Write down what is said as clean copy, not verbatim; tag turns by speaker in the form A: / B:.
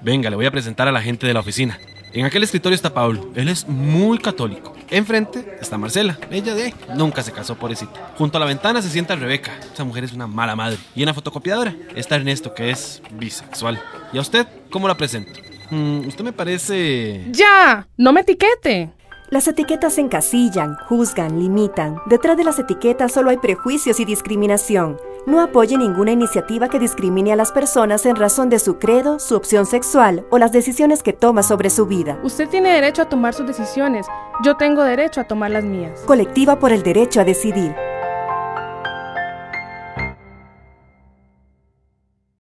A: Venga, le voy a presentar a la gente de la oficina. En aquel escritorio está Pablo, él es muy católico. Enfrente está Marcela, ella nunca se casó, pobrecita. Junto a la ventana se sienta Rebeca, esa mujer es una mala madre. Y en la fotocopiadora está Ernesto, que es bisexual. ¿Y a usted cómo la presento? Usted me parece...
B: ¡Ya! ¡No me etiquete!
C: Las etiquetas encasillan, juzgan, limitan. Detrás de las etiquetas solo hay prejuicios y discriminación. No apoye ninguna iniciativa que discrimine a las personas en razón de su credo, su opción sexual o las decisiones que toma sobre su vida.
B: Usted tiene derecho a tomar sus decisiones. Yo tengo derecho a tomar las mías.
C: Colectiva por el derecho a decidir.